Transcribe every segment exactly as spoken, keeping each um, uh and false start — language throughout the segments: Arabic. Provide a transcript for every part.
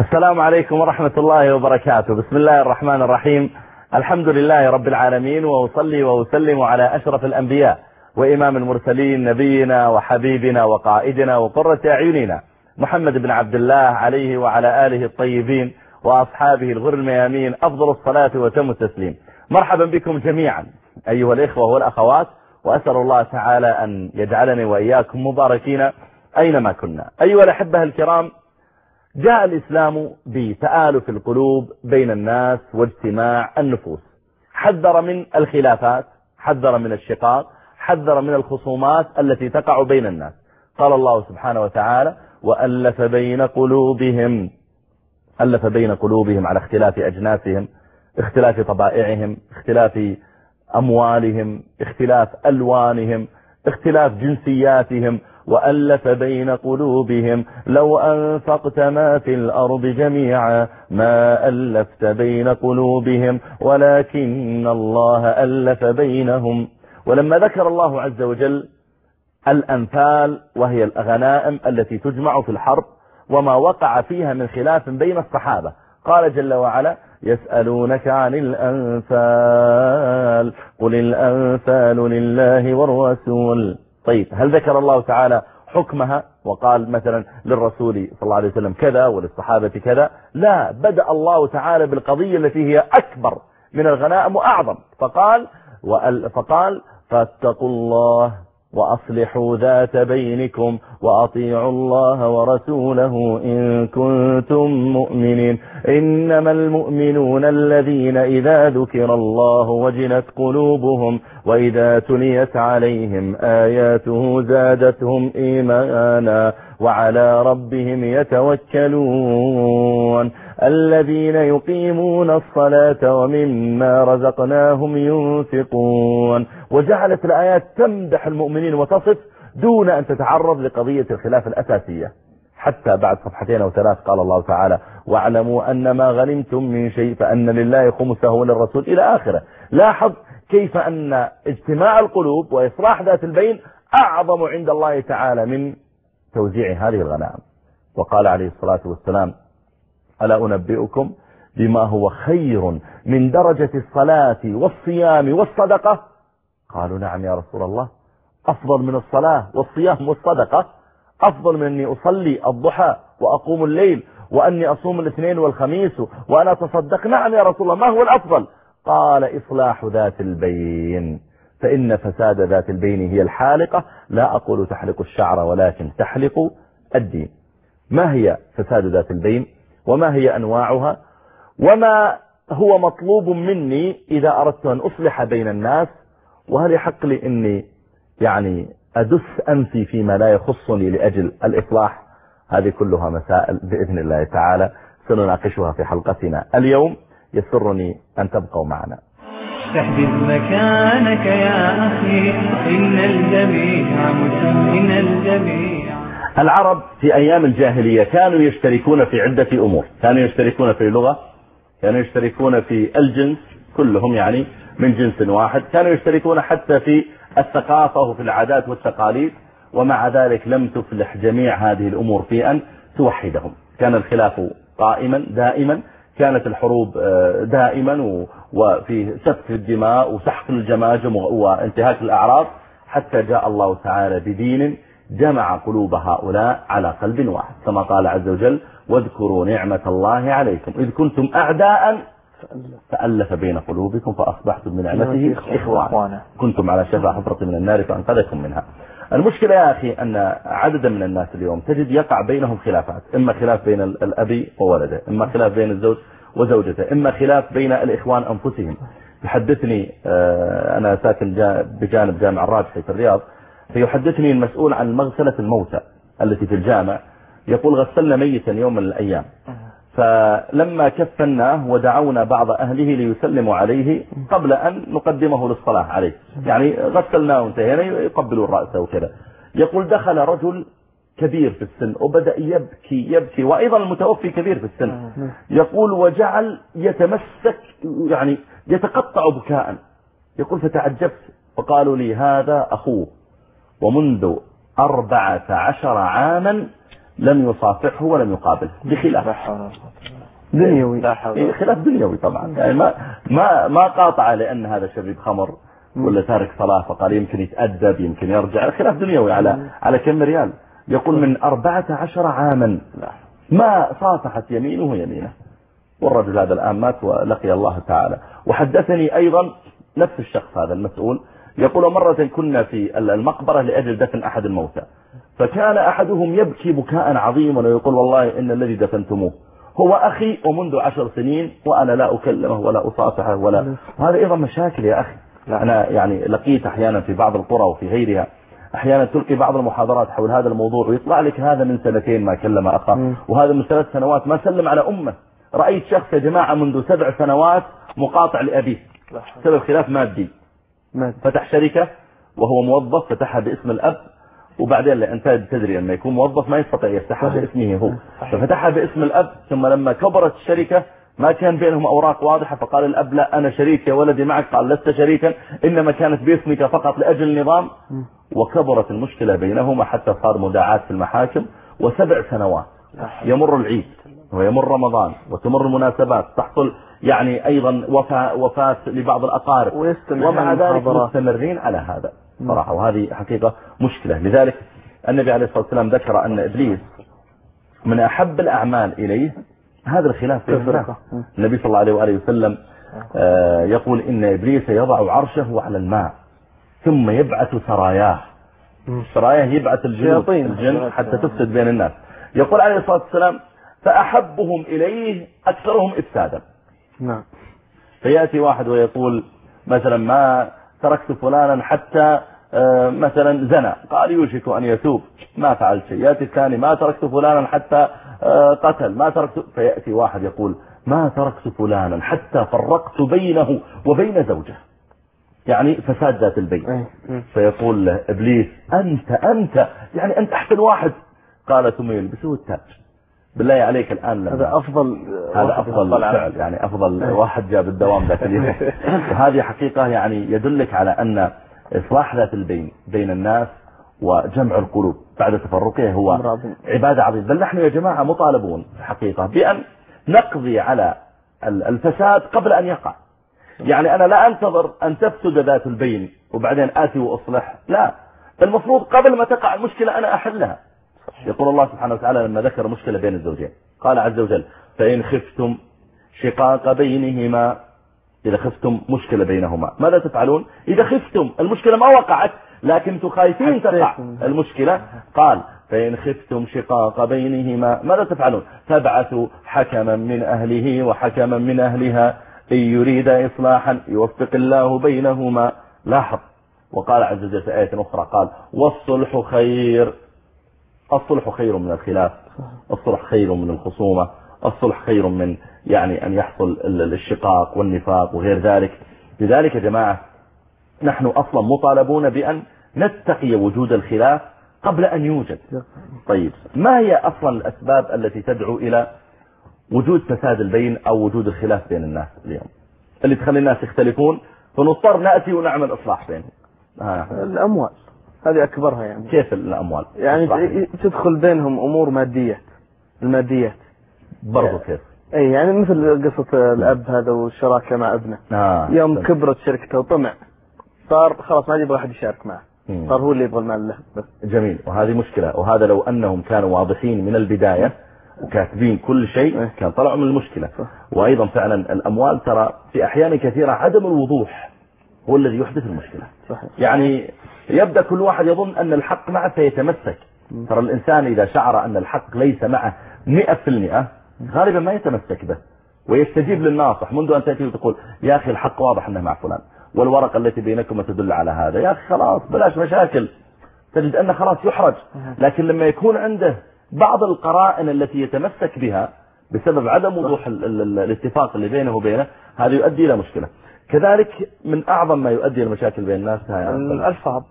السلام عليكم ورحمة الله وبركاته. بسم الله الرحمن الرحيم. الحمد لله رب العالمين، وأصلي وأسلم على أشرف الأنبياء وإمام المرسلين، نبينا وحبيبنا وقائدنا وقرة أعيننا محمد بن عبد الله عليه وعلى آله الطيبين وأصحابه الغر الميامين أفضل الصلاة وتم التسليم. مرحبا بكم جميعا أيها الإخوة والأخوات، وأسأل الله تعالى أن يجعلني وإياكم مباركين أينما كنا. أيها الأحبة الكرام، جاء الإسلام بتآلف القلوب بين الناس واجتماع النفوس، حذر من الخلافات، حذر من الشقاق، حذر من الخصومات التي تقع بين الناس. قال الله سبحانه وتعالى: وألف بين قلوبهم، ألف بين قلوبهم على اختلاف أجناسهم، اختلاف طبائعهم، اختلاف أموالهم، اختلاف ألوانهم، اختلاف جنسياتهم. وألف بين قلوبهم لو أنفقت ما في الأرض جميعا ما ألفت بين قلوبهم ولكن الله ألف بينهم. ولما ذكر الله عز وجل الأنفال وهي الغنائم التي تجمع في الحرب وما وقع فيها من خلاف بين الصحابة، قال جل وعلا: يسألونك عن الأنفال قل الأنفال لله والرسول. طيب، هل ذكر الله تعالى حكمها وقال مثلا للرسول صلى الله عليه وسلم كذا وللصحابة كذا؟ لا، بدأ الله تعالى بالقضية التي هي أكبر من الغنائم وأعظم، فقال فقال فاتقوا الله وأصلحوا ذات بينكم وأطيعوا الله ورسوله إن كنتم مؤمنين إنما المؤمنون الذين إذا ذكر الله وجلت قلوبهم وإذا تليت عليهم آياته زادتهم إيمانا وعلى ربهم يتوكلون الذين يقيمون الصلاة ومما رزقناهم ينفقون. وجعلت الآيات تمدح المؤمنين وتصف دون أن تتعرض لقضية الخلاف الأساسية، حتى بعد صفحتين أو ثلاث قال الله تعالى: واعلموا أن ما غنمتم من شيء فأن لله خمسه وللرسول إلى آخره. لاحظ كيف أن اجتماع القلوب وإصلاح ذات البين أعظم عند الله تعالى من توزيع هذه الغنائم. وقال عليه الصلاة والسلام: ألا أنبئكم بما هو خير من درجة الصلاة والصيام والصدقة؟ قالوا: نعم يا رسول الله. أفضل من الصلاة والصيام والصدقة؟ أفضل من أني أصلي الضحى وأقوم الليل وأني أصوم الاثنين والخميس وأنا أتصدق؟ نعم يا رسول الله. ما هو الأفضل؟ قال: إصلاح ذات البين، فإن فساد ذات البين هي الحالقة، لا أقول تحلق الشعر ولكن تحلق الدين. ما هي فساد ذات البين؟ وما هي أنواعها؟ وما هو مطلوب مني إذا أردت أن أصلح بين الناس؟ وهل يحق لي أني يعني أدس أنفي فيما لا يخصني لأجل الإصلاح؟ هذه كلها مسائل بإذن الله تعالى سنناقشها في حلقتنا اليوم. يسرني أن تبقوا معنا. تحدث مكانك يا أخي إن الجميع مسلمين الجميع. العرب في أيام الجاهلية كانوا يشتركون في عدة أمور، كانوا يشتركون في اللغة، كانوا يشتركون في الجنس كلهم يعني من جنس واحد، كانوا يشتركون حتى في الثقافة وفي العادات والتقاليد، ومع ذلك لم تفلح جميع هذه الأمور في أن توحدهم. كان الخلاف قائما دائما، كانت الحروب دائما، وفي سفك الدماء وسحق الجماجم وانتهاك الأعراض، حتى جاء الله تعالى بدين جمع قلوب هؤلاء على قلب واحد، كما قال عز وجل: واذكروا نعمة الله عليكم إذ كنتم أعداء فألف بين قلوبكم فأصبحتم من نعمته إخوانا كنتم على شفا حفرة من النار فأنقذكم منها. المشكلة يا أخي أن عددا من الناس اليوم تجد يقع بينهم خلافات، إما خلاف بين الأب وولده، إما خلاف بين الزوج وزوجته، إما خلاف بين الإخوان أنفسهم. يحدثني أنا ساكن بجانب جامع الراجحي في الرياض، فيحدثني المسؤول عن مغسلة الموتى التي في الجامع، يقول: غسلنا ميتا يوم من الأيام، فلما كفناه ودعونا بعض أهله ليسلموا عليه قبل أن نقدمه للصلاة عليه، يعني غسلناه وانتهينا يقبلوا الرأس وكذا. يقول: دخل رجل كبير في السن وبدأ يبكي يبكي، وأيضا المتوفي كبير في السن. يقول: وجعل يتمسك يعني يتقطع بكاء. يقول: فتعجبت فقالوا لي: هذا أخوه، ومنذ أربعة عشر عاما لم يصافحه ولم يقابله بخلاف دنيوي، خلاف دنيوي طبعا، يعني ما ما ما قاطع لأن هذا شرب خمر ولا تارك صلاة فقال يمكن يتأدب يمكن يرجع، خلاف دنيوي على على كم ريال. يقول من أربعة عشر عاما ما صافحت يمينه يمينه، والرجل هذا الآن مات ولقي الله تعالى. وحدثني أيضا نفس الشخص هذا المسؤول يقول مرة كنا في المقبرة لأجل دفن أحد الموتى، فكان أحدهم يبكي بكاء عظيما ويقول والله إن الذي دفنتموه هو أخي ومنذ عشر سنين وأنا لا أكلمه ولا أصافحه ولا. هذا أيضا مشاكل يا أخي. أنا يعني لقيت أحيانا في بعض القرى وفي غيرها أحيانا تلقي بعض المحاضرات حول هذا الموضوع ويطلع لك هذا من سنتين ما كلم أخاه وهذا من ثلاث سنوات ما سلم على أمه. رأيت شخص يا جماعة منذ سبع سنوات مقاطع لأبيه سبب خلاف مادي، فتح شركة وهو موظف فتحها باسم الأب، وبعدين لأن تدري لما يكون موظف ما يستطيع يفتحها باسمه هو، ففتحها باسم الأب. ثم لما كبرت الشركة ما كان بينهم أوراق واضحة فقال الأب لا أنا شريك يا ولدي معك، قال لست شريكا إنما كانت باسمك فقط لأجل النظام. وكبرت المشكلة بينهما حتى صار مداعاة في المحاكم. وسبع سنوات يمر العيد ويمر رمضان وتمر المناسبات، تحصل يعني أيضا وفاة, وفاة لبعض الأقارب، ومع ذلك مستمرين على هذا صراحة، وهذه حقيقة مشكلة. لذلك النبي عليه الصلاة والسلام ذكر أن إبليس من أحب الأعمال إليه هذا الخلاف في الفرقة. النبي صلى الله عليه وآله وسلم يقول إن إبليس يضع عرشه على الماء ثم يبعث سراياه، سراياه يبعث الجن حتى تفسد بين الناس. يقول عليه الصلاة والسلام فأحبهم إليه أكثرهم إفسادا. نعم. فيأتي واحد ويقول مثلا ما تركت فلانا حتى مثلا زنا، قال يوشك أن يتوب ما فعل شيء. يأتي الثاني ما تركت فلانا حتى قتل ما تركت. فيأتي واحد يقول ما تركت فلانا حتى فرقت بينه وبين زوجه، يعني فساد ذات البين. فيقول له إبليس أنت أنت يعني أنت أحسن واحد. قال ثم يلبسه التاج. بالله عليك الآن هذا أفضل هذا أفضل فعل، يعني أفضل واحد جاب الدوام ذاك اليوم. وهذه حقيقة يعني يدلك على أن إصلاح ذات البين بين الناس وجمع القلوب بعد تفرقه هو عبادة عظيمة. بل نحن يا جماعة مطالبون في حقيقة بأن نقضي على الفساد قبل أن يقع. يعني أنا لا أنتظر أن تفسد ذات البين وبعدين آتي وأصلح، لا، المفروض قبل ما تقع المشكلة أنا أحلها. يقول الله سبحانه وتعالى لما ذكر مشكلة بين الزوجين قال عز وجل فإن خفتم شقاق بينهما، إذا خفتم مشكلة بينهما ماذا تفعلون؟ إذا خفتم المشكلة ما وقعت لكن انتم خايفين تقع المشكلة، قال فإن خفتم شقاق بينهما ماذا تفعلون؟ فابعثوا حكما من أهله وحكما من أهلها إن يريد إصلاحا يوفق الله بينهما. لاحظ وقال عز وجل في آية أخرى قال والصلح خير. الصلح خير من الخلاف، الصلح خير من الخصومة، الصلح خير من يعني أن يحصل الشقاق والنفاق وغير ذلك. لذلك يا جماعة نحن أصلا مطالبون بأن نتقي وجود الخلاف قبل أن يوجد. طيب ما هي أصلا الأسباب التي تدعو إلى وجود فساد البين أو وجود الخلاف بين الناس اليوم اللي تخلي الناس يختلفون فنضطر نأتي ونعمل إصلاح بينهم؟ آه. الأموال هذه أكبرها. يعني كيف الأموال؟ يعني تدخل بينهم أمور مادية، الماديات برضو كيف؟ أي يعني مثل قصة الأب هذا والشراكة مع ابنه. آه. يوم سلام. كبرت شركته وطمع صار خلاص ما يبغى أحد يشارك معه، صار هو اللي يبغى المال له بس. جميل. وهذه مشكلة، وهذا لو أنهم كانوا واضحين من البداية وكاتبين كل شيء كان طلعوا من المشكلة. وأيضا فعلا الأموال ترى في أحيان كثيرة عدم الوضوح هو الذي يحدث المشكلة. صحيح. يعني يبدأ كل واحد يظن أن الحق معه سيتمسك. ترى الإنسان إذا شعر أن الحق ليس معه مئة في المئة غالبا ما يتمسك به ويستجيب للناصح منذ أن تأتي وتقول يا أخي الحق واضح أنه مع فلان والورقة التي بينكم تدل على هذا، يا أخي خلاص بلاش مشاكل، تجد أنه خلاص يحرج. لكن لما يكون عنده بعض القرائن التي يتمسك بها بسبب عدم وضوح الاتفاق اللي بينه وبينه هذا يؤدي إلى مشكلة. كذلك من أعظم ما يؤدي إلى مشاكل بين الناس الألفاظ.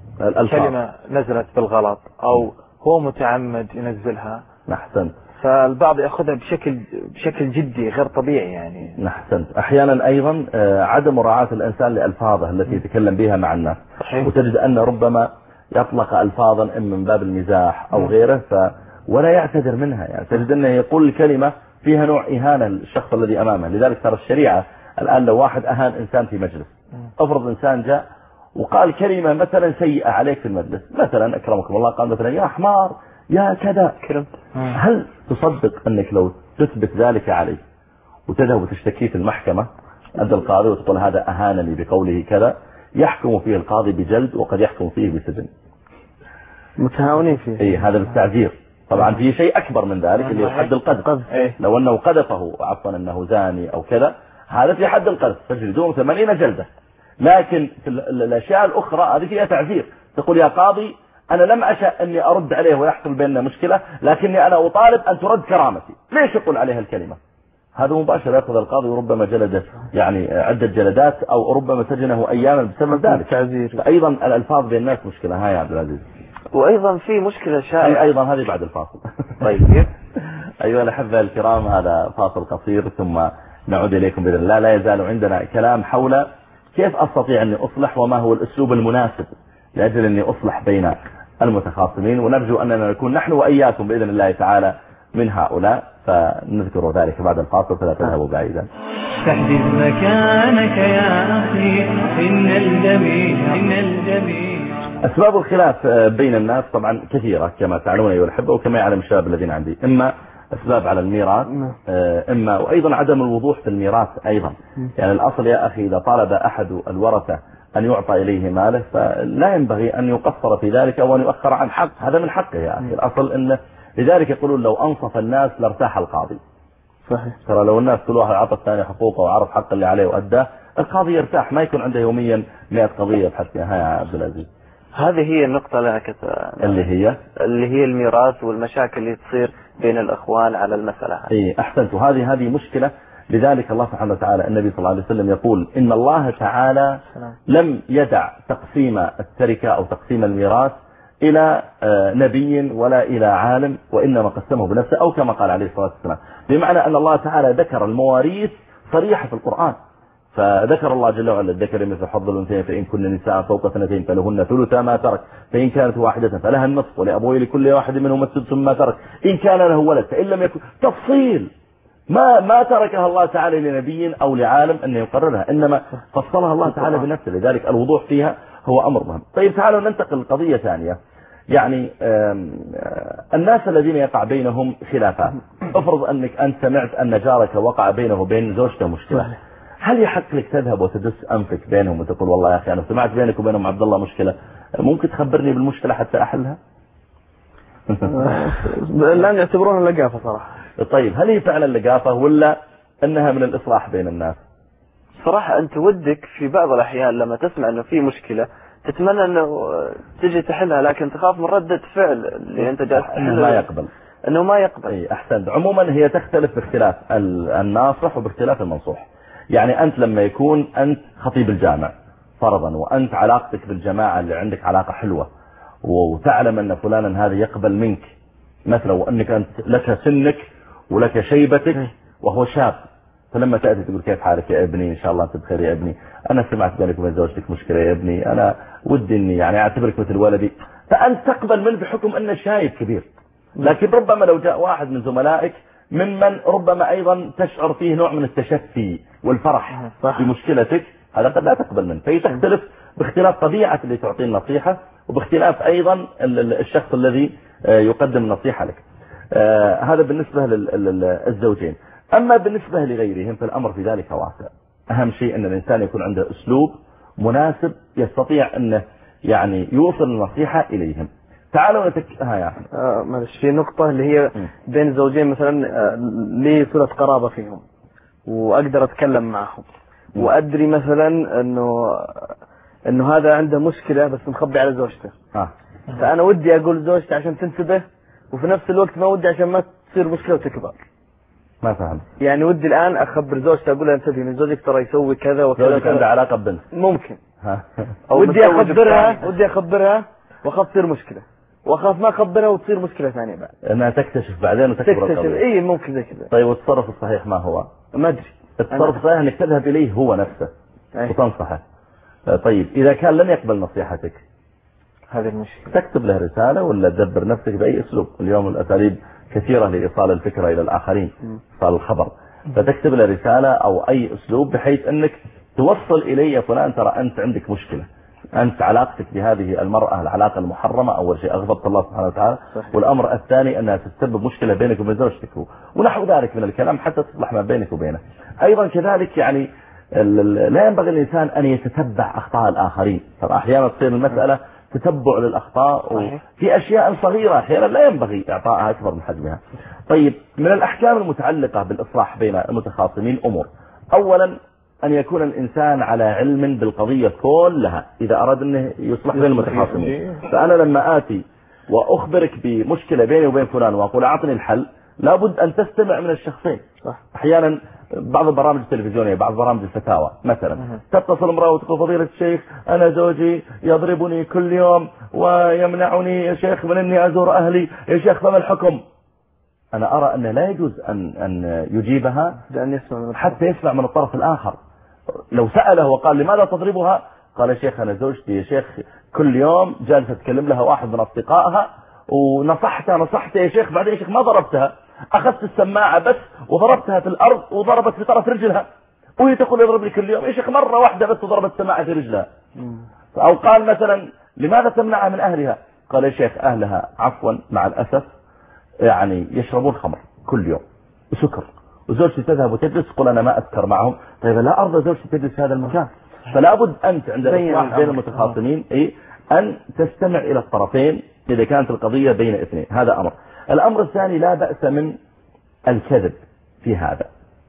كلمة نزلت بالغلط أو هو متعمد ينزلها. أحسنت. فالبعض يأخذها بشكل بشكل جدي غير طبيعي. يعني أحسنت. أحيانا أيضا عدم مراعاة الإنسان لألفاظه التي يتكلم بها مع الناس. صحيح. وتجد أن ربما يطلق ألفاظا إما من باب المزاح أو غيره ولا يعتذر منها. يعني تجد أنه يقول الكلمة فيها نوع إهانة للشخص الذي أمامه. لذلك ترى الشريعة الآن لو واحد أهان إنسان في مجلس، أفرض إنسان جاء وقال كلمة مثلا سيئة عليك في المجلس، مثلا أكرمكم الله قال مثلا يا حمار يا كذا، هل تصدق أنك لو تثبت ذلك عليه وتذهب وتشتكيه في المحكمة عند القاضي وتقول هذا أهانني بقوله كذا، يحكم فيه القاضي بجلد وقد يحكم فيه بسجن. متهاونين فيه. اي هذا بالتعذير. طبعا في شيء أكبر من ذلك اللي هو حد القذف. لو أنه قذفه عفوا أنه زاني أو كذا، هذا في حد القذف تجلدون ثمانين جلدة. لكن في الأشياء الأخرى هذه فيها تعذير. تقول يا قاضي أنا لم أشأ أني أرد عليه ويحصل بيننا مشكلة، لكني أنا أطالب أن ترد كرامتي. ليش يقول عليها الكلمة؟ هذا مباشر يأخذ القاضي وربما جلده يعني عدة جلدات أو ربما سجنه أياما بسبب ذلك. تعذير. أيضا الألفاظ بين الناس مشكلة. هاي يا عبد العزيز. وأيضا في مشكلة شائعة أيضا هذه بعد الفاصل. طيب. أيها الأحبة الكرام، هذا فاصل قصير ثم نعود إليكم بإذن الله. لا يزال عندنا كلام حول كيف أستطيع أني أصلح وما هو الأسلوب المناسب لأجل أني أصلح بين المتخاصمين، ونرجو أننا نكون نحن وإياكم بإذن الله تعالى من هؤلاء، فنذكر ذلك بعد الفاصل فلا تذهبوا بعيدا. تحدث مكانك يا أخي إن الجميع إن الجميع. أسباب الخلاف بين الناس طبعا كثيرة كما تعلمون أيها الأحبة وكما يعلم الشباب الذين عندي. إما أسباب على الميراث، إما وأيضا عدم الوضوح في الميراث أيضا. يعني الأصل يا أخي إذا طالب أحد الورثة أن يعطى إليه ماله فلا ينبغي أن يقصر في ذلك أو أن يؤخر عن حق، هذا من حقه يا أخي. الأصل إنه لذلك يقولون لو أنصف الناس لارتاح القاضي. صحيح. ترى لو الناس كل واحد عطى الثاني حقوقه وعرف حق اللي عليه وأداه، القاضي يرتاح، ما يكون عنده يوميا مئة قضية بحث فيها. يا عبد العزيز هذه هي النقطة اللي كت... اللي هي اللي هي الميراث والمشاكل اللي تصير بين الأخوان على المسألة هذه. إيه أحسنت. وهذه هذه مشكلة. لذلك الله سبحانه وتعالى النبي صلى الله عليه وسلم يقول إن الله تعالى لم يدع تقسيم التركة أو تقسيم الميراث إلى نبي ولا إلى عالم، وإنما قسمه بنفسه، أو كما قال عليه الصلاة والسلام، بمعنى أن الله تعالى ذكر المواريث صريحة في القرآن. فذكر الله جل وعلا الذكر مثل حظ الأنثيين فإن كن نساء فوق اثنتين فلهن ثلثا ما ترك، فإن كانت واحدة فلها النصف ولأبويه لكل واحد منهم السدس مما ترك إن كان له ولد، فإن لم يكن تفصيل ما ما تركها الله تعالى لنبي أو لعالم أن يقررها، إنما فصلها الله تعالى بنفسه. لذلك الوضوح فيها هو أمر مهم. طيب تعالوا ننتقل لقضية ثانية. يعني الناس الذين يقع بينهم خلافات، افرض أنك أنت سمعت أن جارك وقع بينه وبين زوجته مشكلة، هل يحق لك تذهب وتدس أنفك بينهم وتقول والله يا أخي أنا سمعت بينك وبينهم عبد الله مشكلة، ممكن تخبرني بالمشكلة حتى أحلها؟ لا يعتبرونها لقافة صراحة. طيب هل هي فعلا لقافة ولا أنها من الإصلاح بين الناس؟ صراحة أنت ودك في بعض الأحيان لما تسمع أنه في مشكلة تتمنى أنه تجي تحلها، لكن تخاف من ردة فعل اللي أنت جالس تحلها ما يقبل أنه ما يقبل. أي أحسن. عموما هي تختلف باختلاف الناصح وباختلاف المنصوح. يعني أنت لما يكون أنت خطيب الجامع فرضا، وأنت علاقتك بالجماعة اللي عندك علاقة حلوة، وتعلم أن فلانا هذا يقبل منك مثلا، وأنك أنت لك سنك ولك شيبتك وهو شاب، فلما تأتي تقول كيف حالك يا ابني، إن شاء الله أنت بخير يا ابني، أنا سمعت بينك وبين زوجتك مشكلة يا ابني، أنا ودي إني يعني أعتبرك مثل ولدي، فأنت تقبل منه بحكم أنه شايب كبير. لكن ربما لو جاء واحد من زملائك ممن ربما أيضا تشعر فيه نوع من التشفي والفرح بمشكلتك، هذا قد لا تقبل منه. فهي تختلف باختلاف طبيعة اللي تعطيه النصيحة، وباختلاف أيضا الشخص الذي يقدم النصيحة لك. هذا بالنسبة للزوجين. أما بالنسبة لغيرهم فالأمر في ذلك واسع. أهم شيء أن الإنسان يكون عنده أسلوب مناسب يستطيع أنه يعني يوصل النصيحة إليهم. تعالوا نتك... ها يا أحمد. آه معلش، في نقطة اللي هي بين زوجين مثلا آه لي صلة قرابة فيهم وأقدر أتكلم معهم، وأدري مثلا أنه أنه هذا عنده مشكلة بس مخبي على زوجته، آه. فأنا ودي أقول زوجتي عشان تنتبه، وفي نفس الوقت ما ودي عشان ما تصير مشكلة وتكبر. ما فهم. يعني ودي الآن أخبر زوجتي أقول لها انتبهي من زوجك ترى يسوي كذا وكذا. زوجك عنده علاقة ببنت ممكن. أو ودي أخبرها ودي أخبرها وأخاف تصير مشكلة، وأخاف ما أخبرها وتصير مشكلة ثانية بعد. أنها تكتشف بعدين وتكبر تكتشف. إيه ممكن زي كذا. طيب والتصرف الصحيح ما هو؟ ما أدري. التصرف الصحيح أنك تذهب إليه هو نفسه أيه. وتنصحه. طيب إذا كان لم يقبل نصيحتك هذه المشكلة. تكتب له رسالة ولا تدبر نفسك بأي أسلوب. اليوم الأساليب كثيرة لإيصال الفكرة إلى الآخرين، إيصال الخبر، فتكتب له رسالة أو أي أسلوب بحيث أنك توصل إلي يا فلان ترى أنت عندك مشكلة، أنت علاقتك بهذه المرأة العلاقة المحرمة أول شيء أغضبت الله سبحانه وتعالى، والأمر الثاني أنها تسبب مشكلة بينك وبين زوجتك ونحو ذلك من الكلام حتى تصلح ما بينك وبينه. أيضا كذلك يعني لا ينبغي الإنسان أن يتتبع أخطاء الآخرين، فأحيانا تصير المسألة تتبع للأخطاء وفي أشياء صغيرة أحيانا لا ينبغي إعطائها أكبر من حجمها. طيب من الأحكام المتعلقة بالإصلاح بين المتخاصمين أمور. أولا أن يكون الإنسان على علم بالقضية كلها إذا أراد أنه يصلح بين المتخاصمين. فأنا لما آتي وأخبرك بمشكلة بيني وبين فلان وأقول أعطني الحل، لابد أن تستمع من الشخصين. أحيانا بعض البرامج التلفزيونية بعض برامج الفتاوى مثلا تتصل امرأة وتقول فضيلة الشيخ أنا زوجي يضربني كل يوم ويمنعني يا شيخ من أني أزور أهلي، يا شيخ فما الحكم؟ أنا أرى أنه لا يجوز أن أن يجيبها حتى يسمع من الطرف الآخر. لو سأله وقال لماذا تضربها؟ قال يا شيخ أنا زوجتي يا شيخ كل يوم جالسة تكلم لها واحد من أصدقائها ونصحتها نصحتها يا شيخ، بعدين يا شيخ ما ضربتها، أخذت السماعة بس وضربتها في الأرض وضربت في طرف رجلها، وهي تقول يضرب لي كل يوم يا شيخ مرة واحدة بس وضربت السماعة في رجلها. أو قال مثلا لماذا تمنعها من أهلها؟ قال يا شيخ أهلها عفوا مع الأسف يعني يشربون خمر كل يوم وسكر، وزوجتي تذهب وتجلس تقول أنا ما أسكر معهم. طيب لا أرضى زوجتي تجلس في هذا المكان. فلا بد أنت عند الإصلاح بين المتخاصمين إيه أن تستمع إلى الطرفين إذا كانت القضية بين اثنين. هذا أمر. الأمر الثاني لا بأس من الكذب في هذا.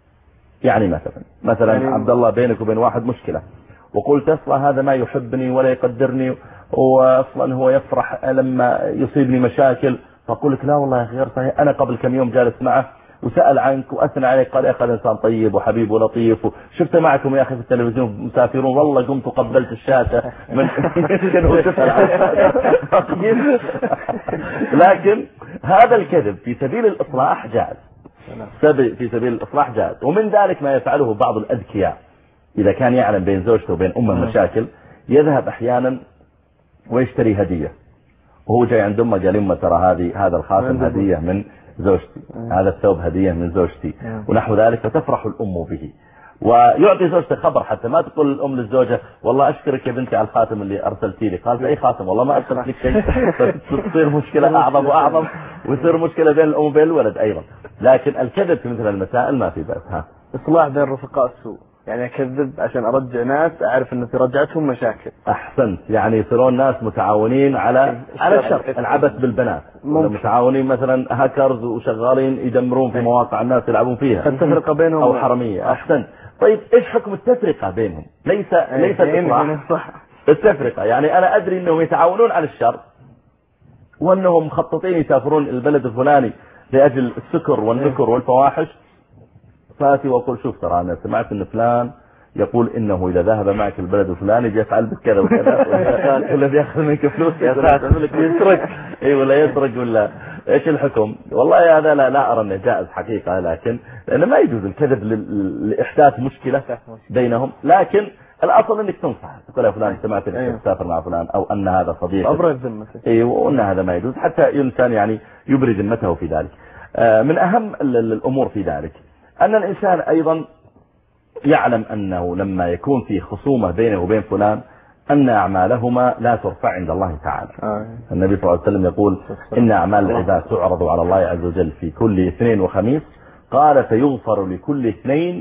يعني مثلا مثلا يعني عبد الله بينك وبين واحد مشكلة وقلت أصلا هذا ما يحبني ولا يقدرني وأصلا هو يفرح لما يصيبني مشاكل، فأقول لك لا والله يا أخي غير صحيح، أنا قبل كم يوم جالس معه وسأل عنك وأثنى عليك قال يا أخي إنسان طيب وحبيب ولطيف وشفت معكم يا أخي في التلفزيون مسافرون والله قمت وقبلت الشاشة من لكن هذا الكذب في سبيل الإصلاح جائز، في سبيل الإصلاح جائز. ومن ذلك ما يفعله بعض الأذكياء إذا كان يعلم بين زوجته وبين أمه المشاكل، يذهب أحيانا ويشتري هدية وهو جاي عند أمه قال أمه ترى هذه هذا الخاتم هدية من زوجتي، هذا الثوب هدية من زوجتي ونحو ذلك، فتفرح الأم به ويعطي زوجته خبر حتى ما تقول الأم للزوجة والله أشكرك يا بنتي على الخاتم اللي أرسلتي لي. قالت أي خاتم والله ما أرسلت لك شيء. فتصير مشكلة أعظم وأعظم ويصير مشكلة بين الأم وبين الولد أيضا. لكن الكذب في مثل المسائل ما في بأس. ها إصلاح بين رفقاء السوء، يعني أكذب عشان أرجع ناس أعرف أنه في رجعتهم مشاكل. أحسنت، يعني يصيرون ناس متعاونين على على الشر، العبث بالبنات، متعاونين مثلا هاكرز وشغالين يدمرون في مواقع الناس يلعبون فيها، التفرقة بينهم أو حرمية. أحسنت. طيب إيش حكم التفرقة بينهم؟ ليس ليس الإصلاح، التفرقة. يعني أنا أدري أنهم يتعاونون على الشر وأنهم مخططين يسافرون البلد الفلاني لأجل السكر والنكر والفواحش، فاتي وأقول شوف ترى أنا سمعت أن فلان يقول إنه إذا ذهب معك البلد الفلاني بيفعل بك كذا وكذا ولا بيأخذ منك فلوس يسرق إيه ولا يسرق ولا إيش الحكم؟ والله هذا لا, لا أرى أنه جائز حقيقة، لكن لأنه ما يجوز الكذب لإحداث مشكلة بينهم. لكن الأصل أنك تنصح تقول يا فلان سمعت أنك تسافر مع فلان أو أن هذا صديق أبرز ذمته إيه وأن هذا ما يجوز حتى الإنسان يعني يبرز ذمته في ذلك. من أهم الأمور في ذلك أن الإنسان أيضا يعلم أنه لما يكون في خصومة بينه وبين فلان أن أعمالهما لا ترفع عند الله تعالى. آه. النبي صلى الله عليه وسلم يقول إن أعمال العباد تعرض على الله عز وجل في كل اثنين وخميس، قال فيغفر لكل اثنين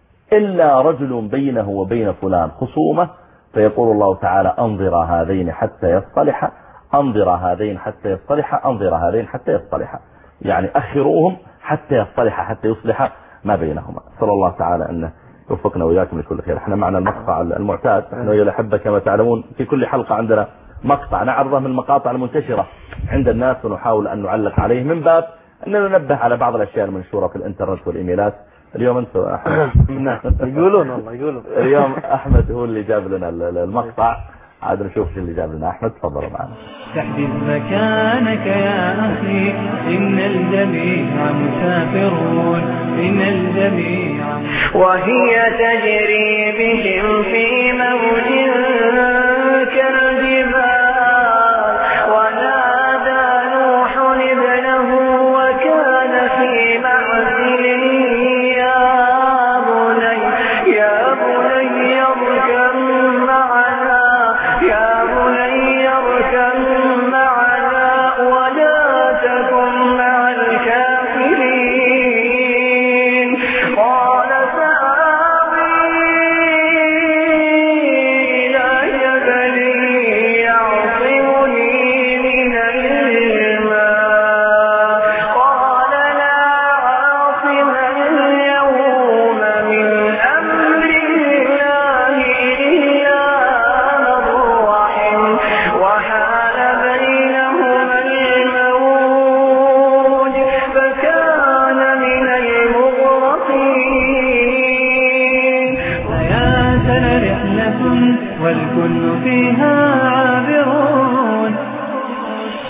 إلا رجل بينه وبين فلان خصومة، فيقول الله تعالى أنظر هذين حتى يصطلح، أنظر هذين حتى يصطلح، أنظر هذين حتى يصطلح، يعني أخروهم حتى يصطلح حتى يصلح ما بينهما. صلى الله تعالى أنه يوفقنا وإياكم لكل خير. احنا معنا المقطع المعتاد، احنا ويا الأحبة كما تعلمون في كل حلقة عندنا مقطع نعرضه من المقاطع المنتشرة عند الناس ونحاول أن نعلق عليه من باب أن ننبه على بعض الأشياء المنشورة في الإنترنت والإيميلات. اليوم أنت أحمد يقولون والله يقولون اليوم أحمد هو اللي جاب لنا المقطع، عاد نشوف شو اللي جاب لنا. أحمد تفضلوا معنا. تحدث مكانك يا أخي إن الجميع مسافرون، إن الجميع وهي تجري بهم في موج كالجبال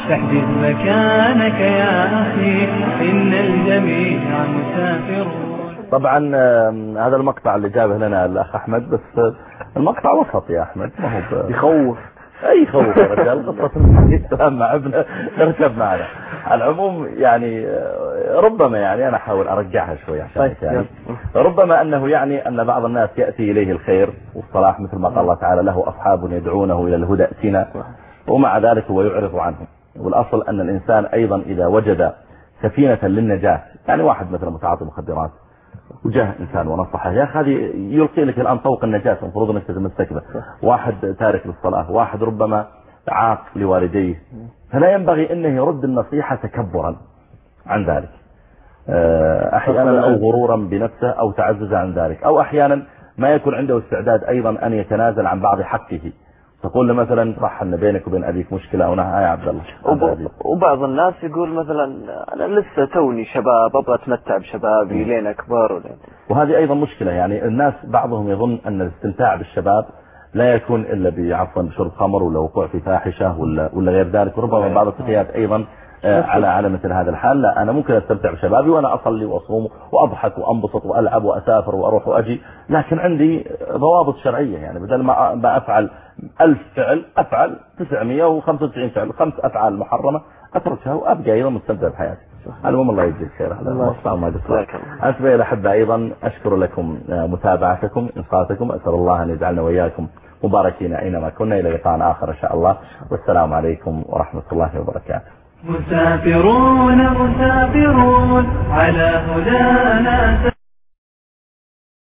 فاحجز مكانك يا أخي إن الجميع مسافرون. طبعا هذا المقطع اللي جابه لنا الأخ أحمد، بس المقطع وسط يا أحمد، ما هو يخوف. أي خوف يا رجال، قصة الحديث مع ابنه اركب معنا. على العموم يعني ربما يعني أنا أحاول أرجعها شوي عشان يعني ربما أنه يعني أن بعض الناس يأتي إليه الخير والصلاح مثل ما قال الله تعالى له أصحاب يدعونه إلى الهدى ائتنا، ومع ذلك هو يعرض عنهم. والأصل أن الإنسان أيضا إذا وجد سفينة للنجاة، يعني واحد مثلا متعاطي مخدرات وجاه إنسان ونصحه، يا أخي هذه يلقي لك الآن طوق النجاة، المفروض أنك تتمسك به. واحد تارك للصلاة، واحد ربما عاق لوالديه، فلا ينبغي أنه يرد النصيحة تكبرا عن ذلك، أحيانا أو غرورا بنفسه أو تعززا عن ذلك، أو أحيانا ما يكون عنده استعداد أيضا أن يتنازل عن بعض حقه. تقول له مثلا صح ان بينك وبين ابيك مشكله او نهى يا عبد الله. وبعض الناس يقول مثلا انا لسه توني شباب ابغى اتمتع بشبابي لين اكبر ولين. وهذه ايضا مشكله، يعني الناس بعضهم يظن ان الاستمتاع بالشباب لا يكون الا بعفوا بشرب خمر ولا وقوع في فاحشه ولا ولا غير ذلك، وربما بعض الفتيات ايضا على على مثل هذا الحال. لا، انا ممكن استمتع بشبابي وانا اصلي واصوم واضحك وانبسط والعب واسافر واروح واجي، لكن عندي ضوابط شرعيه، يعني بدل ما ما افعل ألف فعل افعل تسعمائة وخمسة وتسعين فعل، خمس افعال محرمه اتركها وابقى ايضا مستمتع بحياتي. المهم الله يجزيك خير. هذا مصطفى ما قصر. أنتم الأحبة أيضا أشكر لكم متابعتكم إنصاتكم، أسأل الله أن يجعلنا وإياكم مباركين أينما كنا. إلى لقاء آخر إن شاء الله، والسلام عليكم ورحمة الله وبركاته. مسافرون مسافرون على هدانا